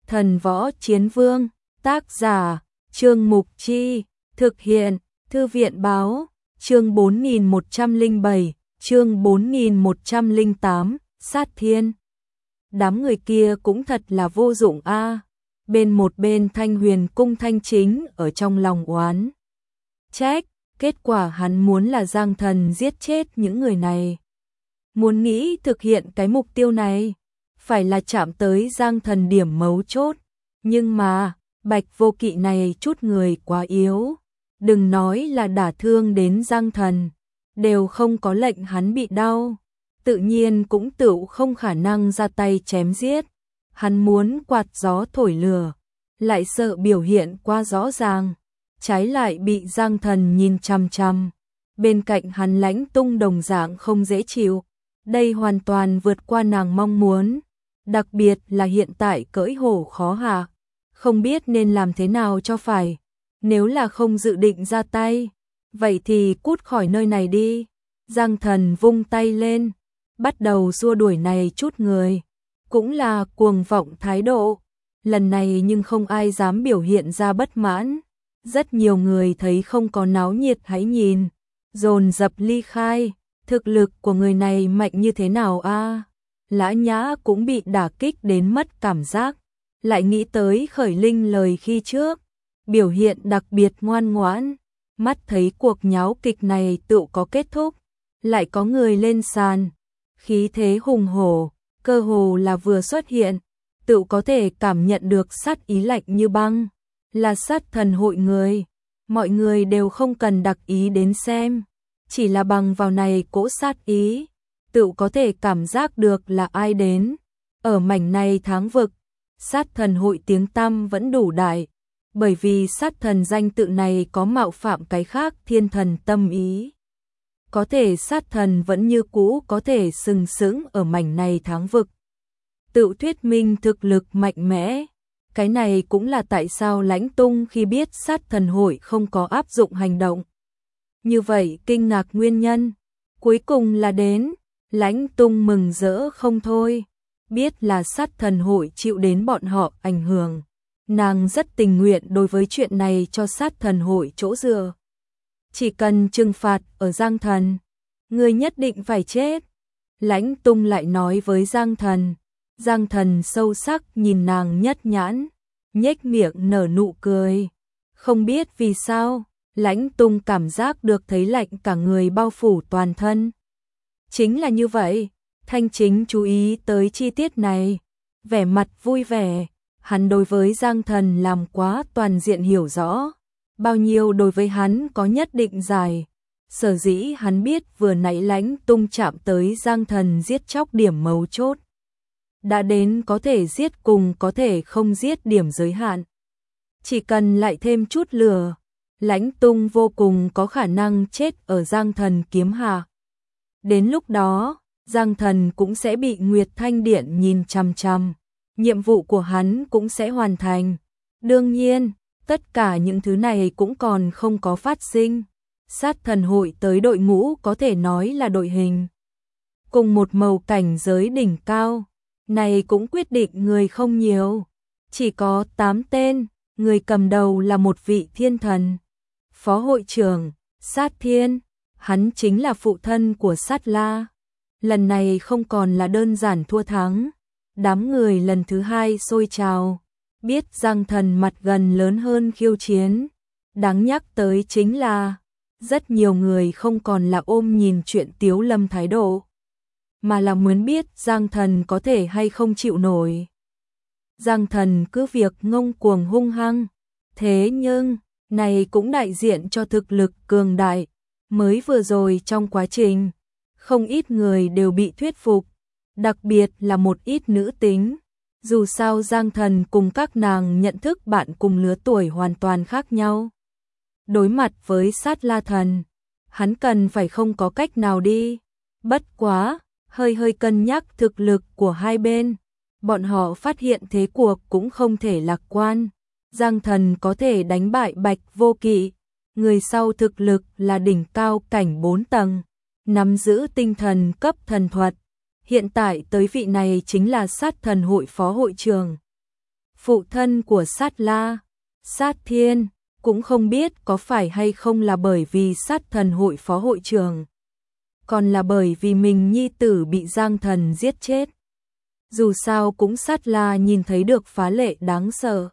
Thần Võ Chiến Vương, tác giả, Trương Mục Chi, thực hiện, Thư viện Báo, chương 4107, chương 4108, Sát Thiên. Đám người kia cũng thật là vô dụng a. Bên Thanh Huyền Cung Thanh Chính ở trong lòng oán trách, kết quả hắn muốn là Giang Thần giết chết những người này. Muốn nghĩ thực hiện cái mục tiêu này, phải là chạm tới Giang Thần điểm mấu chốt, nhưng mà, Bạch Vô Kỵ này chút người quá yếu, đừng nói là đả thương đến Giang Thần, đều không có lệnh hắn bị đau, tự nhiên cũng tựu không khả năng ra tay chém giết. Hắn muốn quạt gió thổi lửa, lại sợ biểu hiện quá rõ ràng, trái lại bị Giang Thần nhìn chằm chằm. Bên cạnh hắn Lãnh Tung đồng dạng không dễ chịu, đây hoàn toàn vượt qua nàng mong muốn, đặc biệt là hiện tại cưỡi hổ khó hạ, không biết nên làm thế nào cho phải. Nếu là không dự định ra tay, vậy thì cút khỏi nơi này đi. Giang Thần vung tay lên, bắt đầu xua đuổi này chút người, cũng là cuồng vọng thái độ. Lần này nhưng không ai dám biểu hiện ra bất mãn. Rất nhiều người thấy không có náo nhiệt hãy nhìn, dồn dập ly khai. Thực lực của người này mạnh như thế nào a? Lã Nhã cũng bị đả kích đến mất cảm giác, lại nghĩ tới Khởi Linh lời khi trước, biểu hiện đặc biệt ngoan ngoãn, mắt thấy cuộc nháo kịch này tựu có kết thúc, lại có người lên sàn, khí thế hùng hổ, cơ hồ là vừa xuất hiện, tựu có thể cảm nhận được sát ý lạnh như băng, là sát thần hội người. Mọi người đều không cần đặc ý đến xem, chỉ là bằng vào này cỗ sát ý, tựu có thể cảm giác được là ai đến. Ở mảnh này tháng vực, sát thần hội tiếng tăm vẫn đủ đại, bởi vì sát thần danh tự này có mạo phạm cái khác thiên thần tâm ý. Có thể sát thần vẫn như cũ có thể sừng sững ở mảnh này tháng vực, tự thuyết minh thực lực mạnh mẽ. Cái này cũng là tại sao Lãnh Tung khi biết sát thần hội không có áp dụng hành động như vậy kinh ngạc nguyên nhân. Cuối cùng là đến, Lãnh Tung mừng rỡ không thôi, biết là sát thần hội chịu đến bọn họ ảnh hưởng. Nàng rất tình nguyện đối với chuyện này cho sát thần hội chỗ dựa. Chỉ cần trừng phạt ở Giang Thần, người nhất định phải chết. Lãnh Tung lại nói với Giang Thần. Giang Thần sâu sắc nhìn nàng nhất nhãn, nhếch miệng nở nụ cười. Không biết vì sao, Lãnh Tung cảm giác được thấy lạnh cả người bao phủ toàn thân. Chính là như vậy, Thanh Chính chú ý tới chi tiết này, vẻ mặt vui vẻ. Hắn đối với Giang Thần làm quá toàn diện hiểu rõ, bao nhiêu đối với hắn có nhất định giải. Sở dĩ hắn biết vừa nãy Lãnh Tung chạm tới Giang Thần giết chóc điểm mấu chốt, đã đến có thể giết cùng có thể không giết điểm giới hạn. Chỉ cần lại thêm chút lửa, Lãnh Tung vô cùng có khả năng chết ở Giang Thần kiếm hạ. Đến lúc đó, Giang Thần cũng sẽ bị Nguyệt Thanh Điện nhìn chằm chằm, nhiệm vụ của hắn cũng sẽ hoàn thành. Đương nhiên, tất cả những thứ này cũng còn không có phát sinh. Sát thần hội tới đội ngũ có thể nói là đội hình, cùng một màu cảnh giới đỉnh cao. Này cũng quyết định người không nhiều, chỉ có 8 tên, người cầm đầu là một vị thiên thần. Phó hội trưởng, Sát Thiên, hắn chính là phụ thân của Sát La. Lần này không còn là đơn giản thua thắng, đám người lần thứ hai sôi trào, biết Giang Thần mặt gần lớn hơn khiêu chiến. Đáng nhắc tới chính là, rất nhiều người không còn là ôm nhìn chuyện tiếu lâm thái độ, mà là muốn biết Giang Thần có thể hay không chịu nổi. Giang Thần cứ việc ngông cuồng hung hăng, thế nhưng, này cũng đại diện cho thực lực cường đại. Mới vừa rồi trong quá trình, không ít người đều bị thuyết phục, đặc biệt là một ít nữ tính. Dù sao Giang Thần cùng các nàng nhận thức bạn cùng lứa tuổi hoàn toàn khác nhau. Đối mặt với Sát La Thần, hắn cần phải không có cách nào đi. Bất quá, hơi cân nhắc thực lực của hai bên, bọn họ phát hiện thế cuộc cũng không thể lạc quan. Giang Thần có thể đánh bại Bạch Vô Kỵ, người sau thực lực là đỉnh cao cảnh 4 tầng, nắm giữ tinh thần cấp thần thuật. Hiện tại tới vị này chính là sát thần hội phó hội trưởng. phụ thân của Sát La, Sát Thiên, cũng không biết có phải hay không là bởi vì Sát Thần hội phó hội trưởng, còn là bởi vì mình nhi tử bị Giang Thần giết chết. Dù sao cũng Sát La nhìn thấy được phá lệ đáng sợ.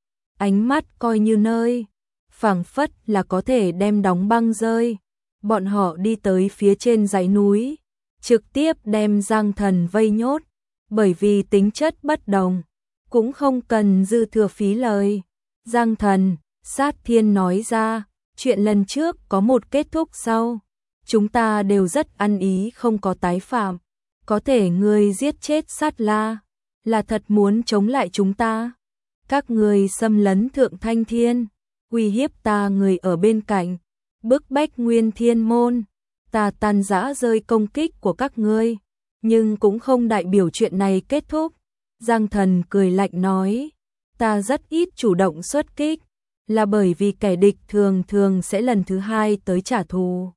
Ánh mắt coi như nơi, phảng phất là có thể đem đóng băng rơi. Bọn họ đi tới phía trên dãy núi, trực tiếp đem Giang Thần vây nhốt, bởi vì tính chất bất đồng, cũng không cần dư thừa phí lời. Giang Thần, Sát Thiên nói ra, chuyện lần trước có một kết thúc sau, chúng ta đều rất ăn ý không có tái phạm. Có thể ngươi giết chết Sát La, là thật muốn chống lại chúng ta. Các ngươi xâm lấn Thượng Thanh Thiên, uy hiếp ta người ở bên cạnh, bức bách Nguyên Thiên Môn, ta tan rã rơi công kích của các ngươi, nhưng cũng không đại biểu chuyện này kết thúc. Giang Thần cười lạnh nói, ta rất ít chủ động xuất kích, là bởi vì kẻ địch thường thường sẽ lần thứ hai tới trả thù.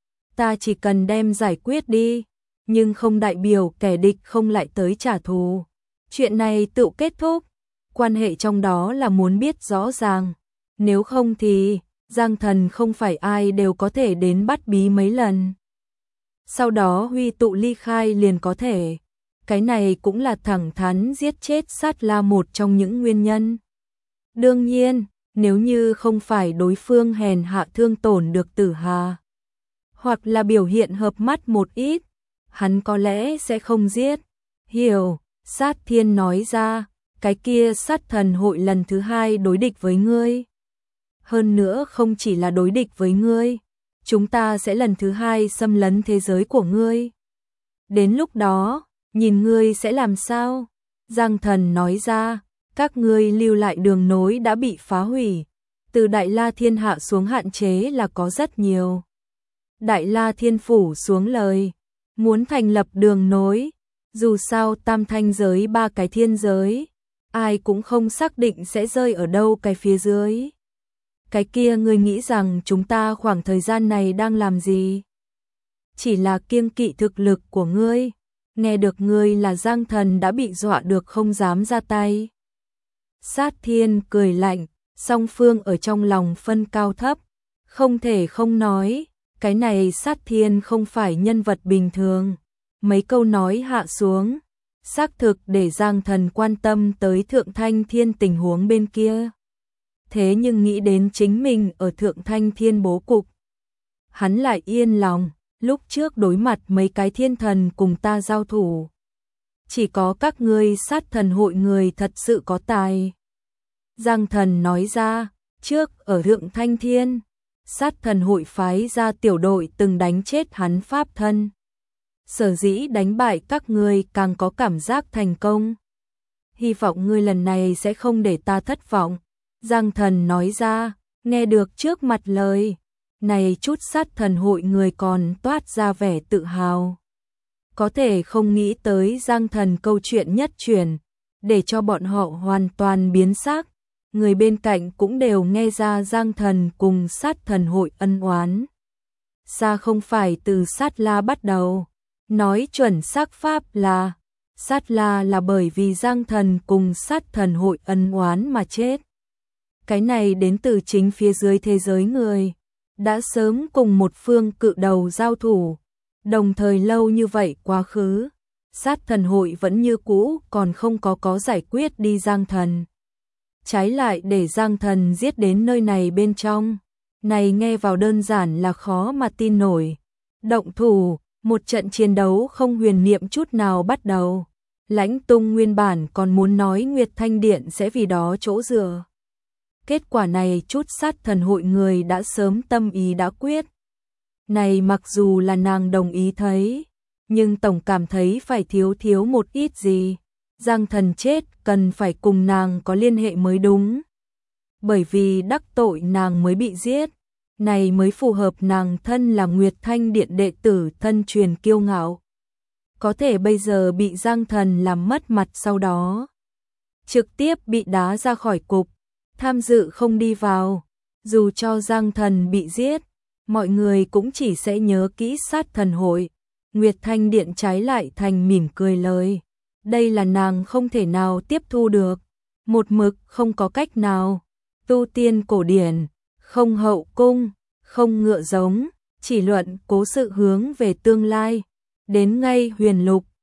Ta chỉ cần đem giải quyết đi, nhưng không đại biểu kẻ địch không lại tới trả thù. Chuyện này tự kết thúc, quan hệ trong đó là muốn biết rõ ràng, nếu không thì Giang Thần không phải ai đều có thể đến bắt bí mấy lần. Sau đó huy tụ ly khai liền có thể. Cái này cũng là thẳng thắn giết chết Sát La một trong những nguyên nhân. Đương nhiên, nếu như không phải đối phương hèn hạ thương tổn được Tử Hà, hoặc là biểu hiện hợp mắt một ít, hắn có lẽ sẽ không giết. Hiểu, Sát Thiên nói ra, cái kia Sát Thần hội lần thứ hai đối địch với ngươi. Hơn nữa không chỉ là đối địch với ngươi, chúng ta sẽ lần thứ hai xâm lấn thế giới của ngươi. Đến lúc đó, nhìn ngươi sẽ làm sao? Giang Thần nói ra, các ngươi lưu lại đường nối đã bị phá hủy. Từ Đại La Thiên hạ xuống hạn chế là có rất nhiều. Đại La Thiên phủ xuống lời, muốn thành lập đường nối, dù sao tam thanh giới ba cái thiên giới, ai cũng không xác định sẽ rơi ở đâu cái phía dưới. Cái kia ngươi nghĩ rằng chúng ta khoảng thời gian này đang làm gì? Chỉ là kiêng kỵ thực lực của ngươi, nghe được ngươi là Giang Thần đã bị dọa được không dám ra tay. Sát Thiên cười lạnh, song phương ở trong lòng phân cao thấp, không thể không nói, cái này Sát Thiên không phải nhân vật bình thường. Mấy câu nói hạ xuống, xác thực để Giang Thần quan tâm tới Thượng Thanh Thiên tình huống bên kia. Thế nhưng nghĩ đến chính mình ở Thượng Thanh Thiên bố cục, hắn lại yên lòng. Lúc trước đối mặt mấy cái thiên thần cùng ta giao thủ, chỉ có các ngươi Sát Thần hội người thật sự có tài. Giang Thần nói ra, trước ở Thượng Thanh Thiên, Sát Thần hội phái ra tiểu đội từng đánh chết hắn pháp thân. Sở dĩ đánh bại các ngươi càng có cảm giác thành công. Hy vọng ngươi lần này sẽ không để ta thất vọng. Giang Thần nói ra, nghe được trước mặt lời này, chút Sát Thần hội người còn toát ra vẻ tự hào. Có thể không nghĩ tới Giang Thần câu chuyện nhất truyền, để cho bọn họ hoàn toàn biến sắc. Người bên cạnh cũng đều nghe ra Giang Thần cùng Sát Thần hội ân oán. Xa không phải từ Sát La bắt đầu, nói chuẩn xác pháp là Sát La là bởi vì Giang Thần cùng Sát Thần hội ân oán mà chết. Cái này đến từ chính phía dưới thế giới người, đã sớm cùng một phương cự đầu giao thủ, đồng thời lâu như vậy quá khứ, Sát Thần hội vẫn như cũ còn không có giải quyết đi Giang Thần. Trái lại để Giang Thần giết đến nơi này bên trong, này nghe vào đơn giản là khó mà tin nổi. Động thủ, một trận chiến đấu không huyền niệm chút nào bắt đầu. Lãnh Tung nguyên bản còn muốn nói Nguyệt Thanh Điện sẽ vì đó chỗ dựa. Kết quả này chút Sát Thần hội người đã sớm tâm ý đã quyết. Này mặc dù là nàng đồng ý thấy, nhưng tổng cảm thấy phải thiếu một ít gì. Giang Thần chết cần phải cùng nàng có liên hệ mới đúng. Bởi vì đắc tội nàng mới bị giết, này mới phù hợp nàng thân là Nguyệt Thanh Điện đệ tử thân truyền kiêu ngạo. Có thể bây giờ bị Giang Thần làm mất mặt, sau đó trực tiếp bị đá ra khỏi cục, tham dự không đi vào. Dù cho Giang Thần bị giết, mọi người cũng chỉ sẽ nhớ kỹ Sát Thần hội. Nguyệt Thanh Điện trái lại thành mỉm cười lời. Đây là nàng không thể nào tiếp thu được. một mực không có cách nào. Tu tiên cổ điển, không hậu cung, không ngựa giống, chỉ luận cố sự hướng về tương lai. Đến ngay huyền lục,